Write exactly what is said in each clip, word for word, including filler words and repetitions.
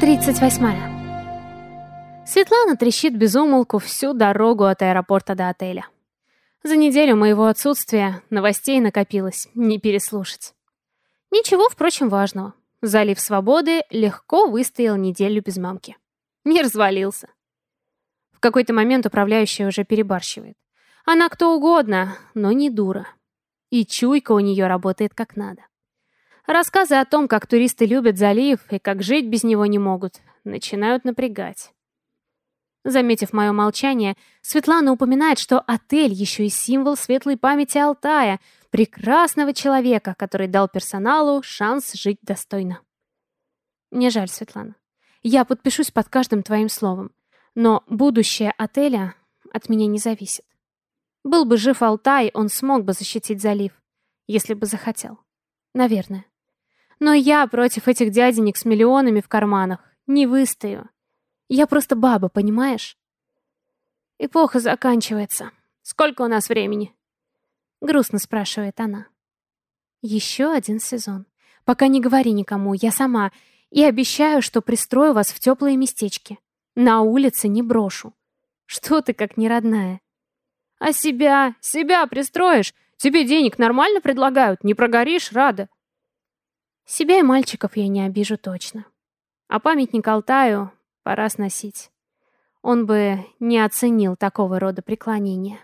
тридцать восьмая. Светлана трещит без умолку всю дорогу от аэропорта до отеля. За неделю моего отсутствия новостей накопилось, не переслушать. Ничего, впрочем, важного. Залив свободы легко выстоял неделю без мамки. Не развалился. В какой-то момент управляющая уже перебарщивает. Она кто угодно, но не дура. И чуйка у нее работает как надо. Рассказы о том, как туристы любят залив и как жить без него не могут, начинают напрягать. Заметив мое молчание, Светлана упоминает, что отель еще и символ светлой памяти Алтая, прекрасного человека, который дал персоналу шанс жить достойно. Мне жаль, Светлана. Я подпишусь под каждым твоим словом, но будущее отеля от меня не зависит. Был бы жив Алтай, он смог бы защитить залив, если бы захотел. Наверное. Но я против этих дяденек с миллионами в карманах не выстою. Я просто баба, понимаешь? Эпоха заканчивается. Сколько у нас времени? Грустно спрашивает она. Еще один сезон. Пока не говори никому, я сама. И обещаю, что пристрою вас в теплые местечки. На улице не брошу. Что ты как неродная? А себя? Себя пристроишь? Тебе денег нормально предлагают? Не прогоришь, Рада? Себя и мальчиков я не обижу точно. А памятник Алтаю пора сносить. Он бы не оценил такого рода преклонения.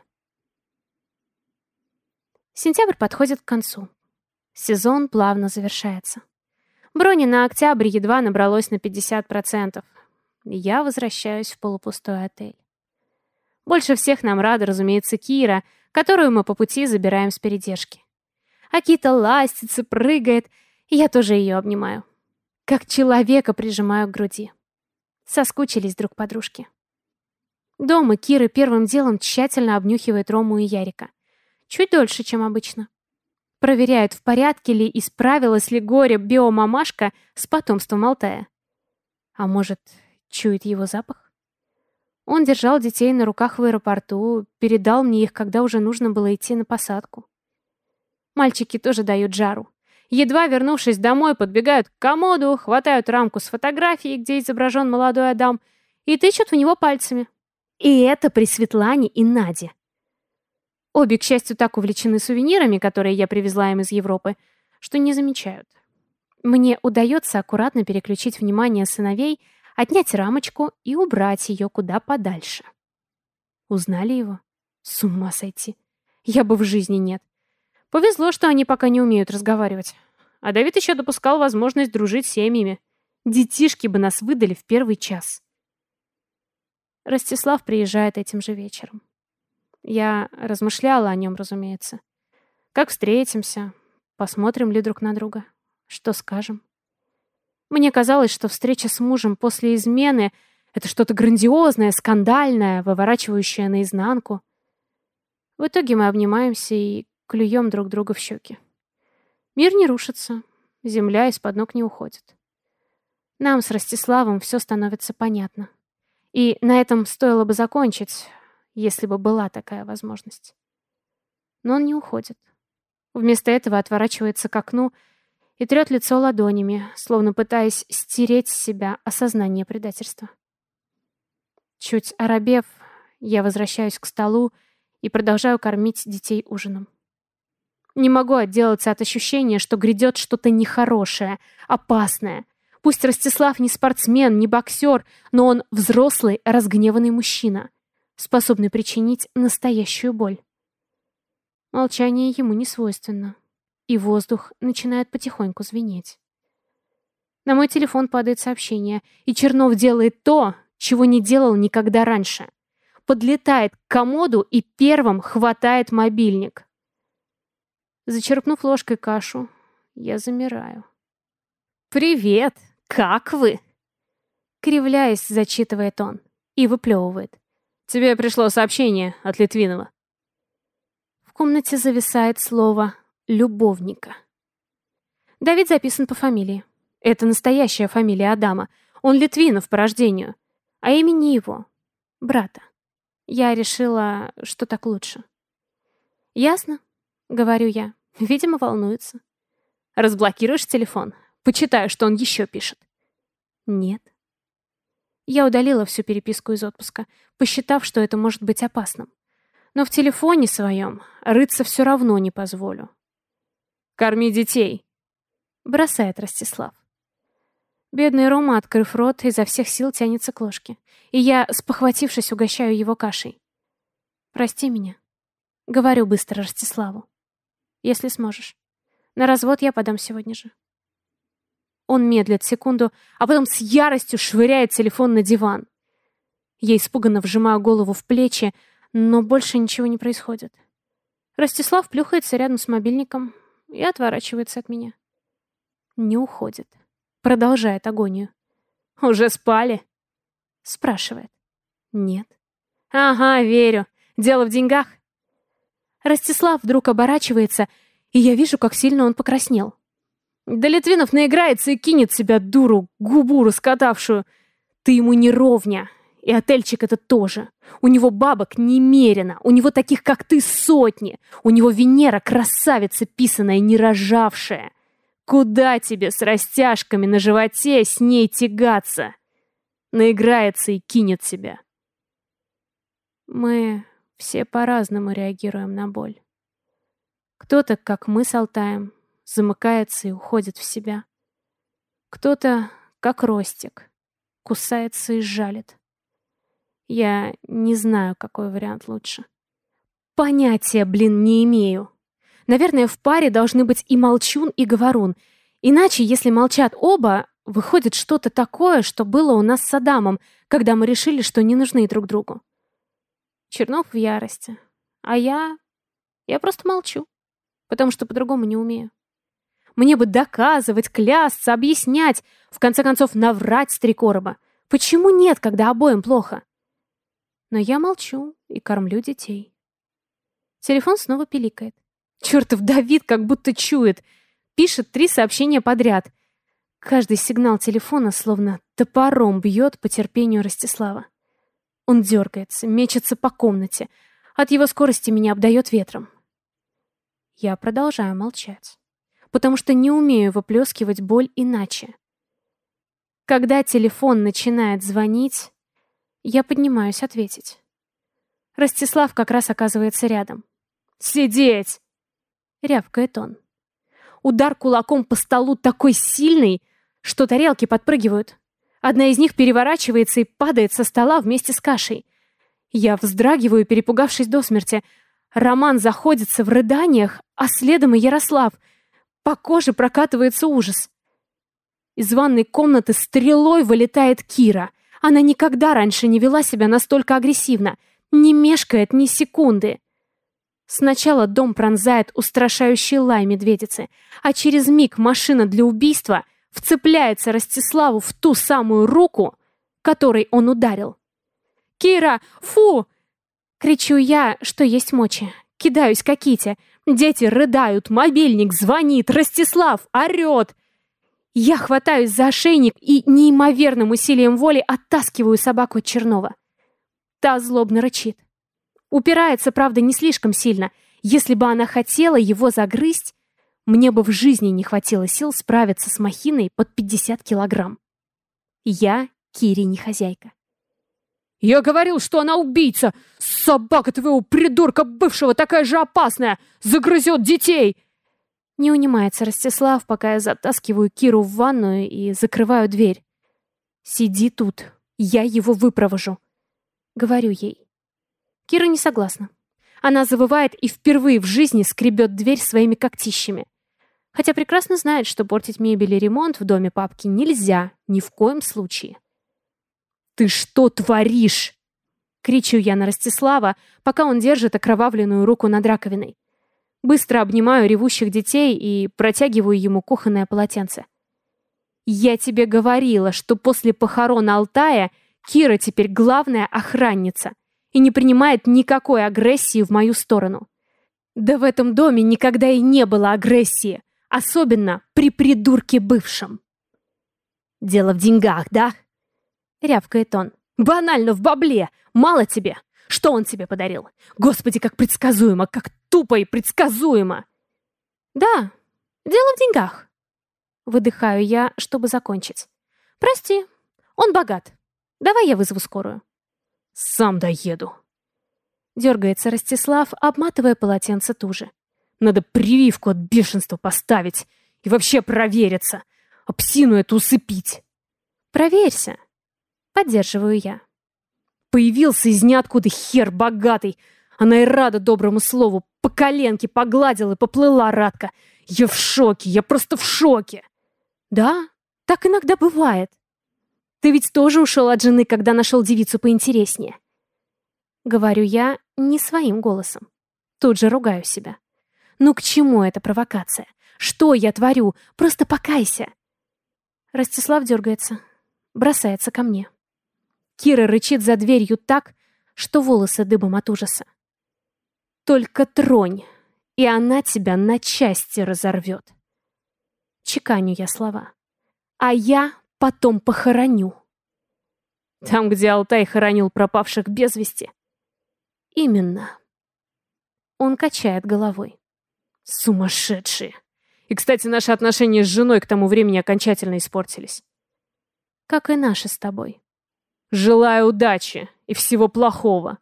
Сентябрь подходит к концу. Сезон плавно завершается. Брони на октябрь едва набралось на пятьдесят процентов. Я возвращаюсь в полупустой отель. Больше всех нам рада, разумеется, Кира, которую мы по пути забираем с передержки. Акита ластится, прыгает, и я тоже ее обнимаю. Как человека прижимаю к груди. Соскучились друг подружки. Дома Кира первым делом тщательно обнюхивает Рому и Ярика. Чуть дольше, чем обычно. Проверяет, в порядке ли и справилась ли горе-биомамашка с потомством Алтая. А может, чует его запах? Он держал детей на руках в аэропорту, передал мне их, когда уже нужно было идти на посадку. Мальчики тоже дают жару. Едва вернувшись домой, подбегают к комоду, хватают рамку с фотографией, где изображен молодой Адам, и тычут в него пальцами. И это при Светлане и Наде. Обе, к счастью, так увлечены сувенирами, которые я привезла им из Европы, что не замечают. Мне удается аккуратно переключить внимание сыновей, отнять рамочку и убрать ее куда подальше. Узнали его? С ума сойти. Я бы в жизни нет. Повезло, что они пока не умеют разговаривать. А Давид еще допускал возможность дружить с семьями. Детишки бы нас выдали в первый час. Ростислав приезжает этим же вечером. Я размышляла о нем, разумеется. Как встретимся? Посмотрим ли друг на друга? Что скажем? Мне казалось, что встреча с мужем после измены — это что-то грандиозное, скандальное, выворачивающее наизнанку. В итоге мы обнимаемся и клюем друг друга в щеки. Мир не рушится, земля из-под ног не уходит. Нам с Ростиславом все становится понятно. И на этом стоило бы закончить, если бы была такая возможность. Но он не уходит. Вместо этого отворачивается к окну и трет лицо ладонями, словно пытаясь стереть с себя осознание предательства. Чуть оробев, я возвращаюсь к столу и продолжаю кормить детей ужином. Не могу отделаться от ощущения, что грядет что-то нехорошее, опасное. Пусть Ростислав не спортсмен, не боксер, но он взрослый, разгневанный мужчина, способный причинить настоящую боль. Молчание ему не свойственно, и воздух начинает потихоньку звенеть. На мой телефон падает сообщение, и Чернов делает то, чего не делал никогда раньше. Подлетает к комоду и первым хватает мобильник. Зачерпнув ложкой кашу, я замираю. «Привет! Как вы?» Кривляясь, зачитывает он и выплевывает. «Тебе пришло сообщение от Литвинова». В комнате зависает слово «любовника». Давид записан по фамилии. Это настоящая фамилия Адама. Он Литвинов по рождению. А имени его — брата. Я решила, что так лучше. «Ясно?» — говорю я. Видимо, волнуется. «Разблокируешь телефон? Почитаю, что он еще пишет». «Нет». Я удалила всю переписку из отпуска, посчитав, что это может быть опасным. Но в телефоне своем рыться все равно не позволю. «Корми детей!» — бросает Ростислав. Бедный Рома, открыв рот, изо всех сил тянется к ложке. И я, спохватившись, угощаю его кашей. «Прости меня», — говорю быстро Ростиславу. «Если сможешь. На развод я подам сегодня же». Он медлит секунду, а потом с яростью швыряет телефон на диван. Я испуганно вжимаю голову в плечи, но больше ничего не происходит. Ростислав плюхается рядом с мобильником и отворачивается от меня. Не уходит. Продолжает агонию. «Уже спали?» Спрашивает. «Нет». «Ага, верю. Дело в деньгах?» Ростислав вдруг оборачивается, и я вижу, как сильно он покраснел. Да Литвинов наиграется и кинет себя, дуру, губу раскатавшую. Ты ему не ровня. И отельчик это тоже. У него бабок немерено. У него таких, как ты, сотни. У него Венера красавица писаная, не рожавшая. Куда тебе с растяжками на животе с ней тягаться? Наиграется и кинет себя. Мы все по-разному реагируем на боль. Кто-то, как мы с Алтаем, замыкается и уходит в себя. Кто-то, как Ростик, кусается и жалит. Я не знаю, какой вариант лучше. Понятия, блин, не имею. Наверное, в паре должны быть и молчун, и говорун. Иначе, если молчат оба, выходит что-то такое, что было у нас с Адамом, когда мы решили, что не нужны друг другу. Чернов в ярости. А я... Я просто молчу. Потому что по-другому не умею. Мне бы доказывать, клясться, объяснять, в конце концов наврать с три короба. Почему нет, когда обоим плохо? Но я молчу и кормлю детей. Телефон снова пиликает. Чертов Давид как будто чует. Пишет три сообщения подряд. Каждый сигнал телефона словно топором бьет по терпению Ростислава. Он дергается, мечется по комнате. От его скорости меня обдает ветром. Я продолжаю молчать, потому что не умею выплескивать боль иначе. Когда телефон начинает звонить, я поднимаюсь ответить. Ростислав как раз оказывается рядом. «Сидеть!» — рявкает он. Удар кулаком по столу такой сильный, что тарелки подпрыгивают. Одна из них переворачивается и падает со стола вместе с кашей. Я вздрагиваю, перепугавшись до смерти. Роман заходится в рыданиях, а следом и Ярослав. По коже прокатывается ужас. Из ванной комнаты стрелой вылетает Кира. Она никогда раньше не вела себя настолько агрессивно, не мешкает ни секунды. Сначала дом пронзает устрашающий лай медведицы, а через миг машина для убийства вцепляется Ростиславу в ту самую руку, которой он ударил. «Кира, фу!» — кричу я, что есть мочи. Кидаюсь к Ките. Дети рыдают, мобильник звонит, Ростислав орет. Я хватаюсь за ошейник и неимоверным усилием воли оттаскиваю собаку от Чернова. Та злобно рычит. Упирается, правда, не слишком сильно. Если бы она хотела его загрызть, мне бы в жизни не хватило сил справиться с махиной под пятьдесят килограмм. Я Кире не хозяйка. «Я говорил, что она убийца! Собака твоего придурка бывшего такая же опасная! Загрызет детей!» Не унимается Ростислав, пока я затаскиваю Киру в ванную и закрываю дверь. «Сиди тут, я его выпровожу», — говорю ей. Кира не согласна. Она завывает и впервые в жизни скребет дверь своими когтищами. Хотя прекрасно знает, что портить мебель и ремонт в доме папки нельзя, ни в коем случае. «Ты что творишь?» — кричу я на Ростислава, пока он держит окровавленную руку над раковиной. Быстро обнимаю ревущих детей и протягиваю ему кухонное полотенце. «Я тебе говорила, что после похорон Алтая Кира теперь главная охранница и не принимает никакой агрессии в мою сторону. Да в этом доме никогда и не было агрессии, особенно при придурке бывшем». «Дело в деньгах, да?» — рявкает он. «Банально в бабле! Мало тебе! Что он тебе подарил? Господи, как предсказуемо, как тупо и предсказуемо!» «Да, дело в деньгах!» Выдыхаю я, чтобы закончить. «Прости, он богат. Давай я вызову скорую. Сам доеду. Дергается Ростислав, обматывая полотенце туже. Надо прививку от бешенства поставить и вообще провериться, а псину эту усыпить. Проверься. Поддерживаю я. Появился из ниоткуда хер богатый. Она и рада доброму слову. По коленке погладила и поплыла Радка. Я в шоке, я просто в шоке. Да, так иногда бывает. Ты ведь тоже ушел от жены, когда нашел девицу поинтереснее. Говорю я не своим голосом. Тут же ругаю себя. Ну к чему эта провокация? Что я творю? Просто покайся. Ростислав дергается, бросается ко мне. Кира рычит за дверью так, что волосы дыбом от ужаса. Только тронь, и она тебя на части разорвет. Чеканю я слова. А я потом похороню. Там, где Алтай хоронил пропавших без вести? Именно. Он качает головой. Сумасшедшие. И, кстати, наши отношения с женой к тому времени окончательно испортились. Как и наши с тобой. Желаю удачи и всего плохого.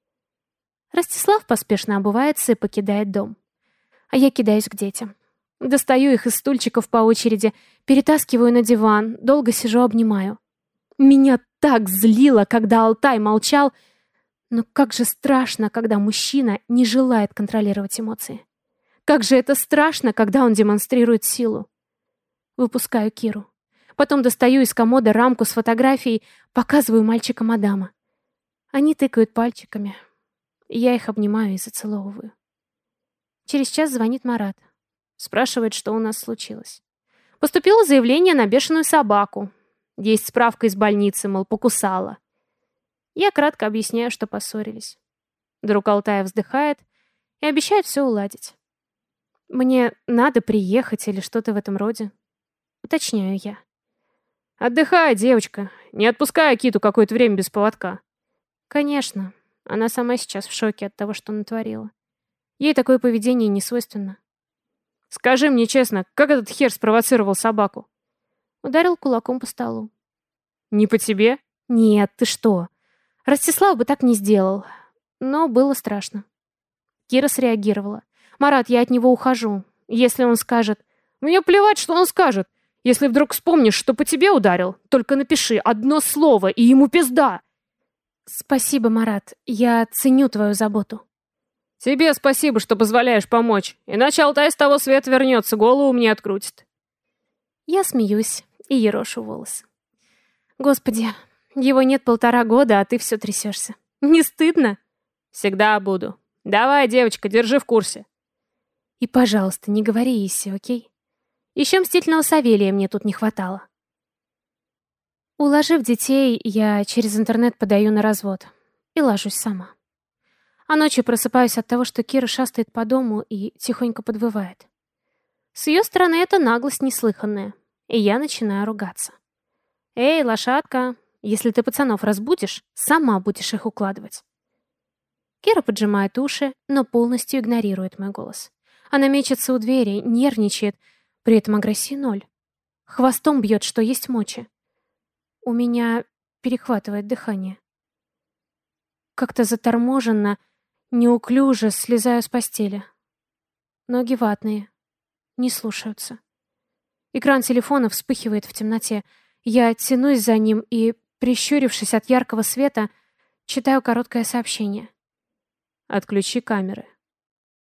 Ростислав поспешно обувается и покидает дом. А я кидаюсь к детям. Достаю их из стульчиков по очереди, перетаскиваю на диван, долго сижу, обнимаю. Меня так злило, когда Алтай молчал, но как же страшно, когда мужчина не желает контролировать эмоции. Как же это страшно, когда он демонстрирует силу. Выпускаю Киру. Потом достаю из комода рамку с фотографией, показываю мальчикам Адама. Они тыкают пальчиками. Я их обнимаю и зацеловываю. Через час звонит Марат. Спрашивает, что у нас случилось. Поступило заявление на бешеную собаку. Есть справка из больницы, мол, покусала. Я кратко объясняю, что поссорились. Друг Алтая вздыхает и обещает все уладить. Мне надо приехать или что-то в этом роде. Уточняю я. Отдыхай, девочка. Не отпускай Акиту какое-то время без поводка. Конечно. Она сама сейчас в шоке от того, что натворила. Ей такое поведение не свойственно. Скажи мне честно, как этот хер спровоцировал собаку? Ударил кулаком по столу. Не по тебе? Нет, ты что? Ростислав бы так не сделал. Но было страшно. Кира среагировала. Марат, я от него ухожу. Если он скажет... Мне плевать, что он скажет. Если вдруг вспомнишь, что по тебе ударил, только напиши одно слово, и ему пизда. Спасибо, Марат. Я ценю твою заботу. Тебе спасибо, что позволяешь помочь. Иначе Алтай с того света вернется, голову мне открутит. Я смеюсь и ерошу волосы. Господи, его нет полтора года, а ты все трясешься. Не стыдно? Всегда буду. Давай, девочка, держи в курсе. И, пожалуйста, не говори Исе, окей? Еще мстительного Савелия мне тут не хватало. Уложив детей, я через интернет подаю на развод. И ложусь сама. А ночью просыпаюсь от того, что Кира шастает по дому и тихонько подвывает. С ее стороны это наглость неслыханная, и я начинаю ругаться. «Эй, лошадка, если ты пацанов разбудишь, сама будешь их укладывать». Кира поджимает уши, но полностью игнорирует мой голос. Она мечется у двери, нервничает, при этом агрессии ноль. Хвостом бьет, что есть мочи. У меня перехватывает дыхание. Как-то заторможенно, неуклюже слезаю с постели. Ноги ватные, не слушаются. Экран телефона вспыхивает в темноте. Я тянусь за ним и, прищурившись от яркого света, читаю короткое сообщение. Отключи камеры.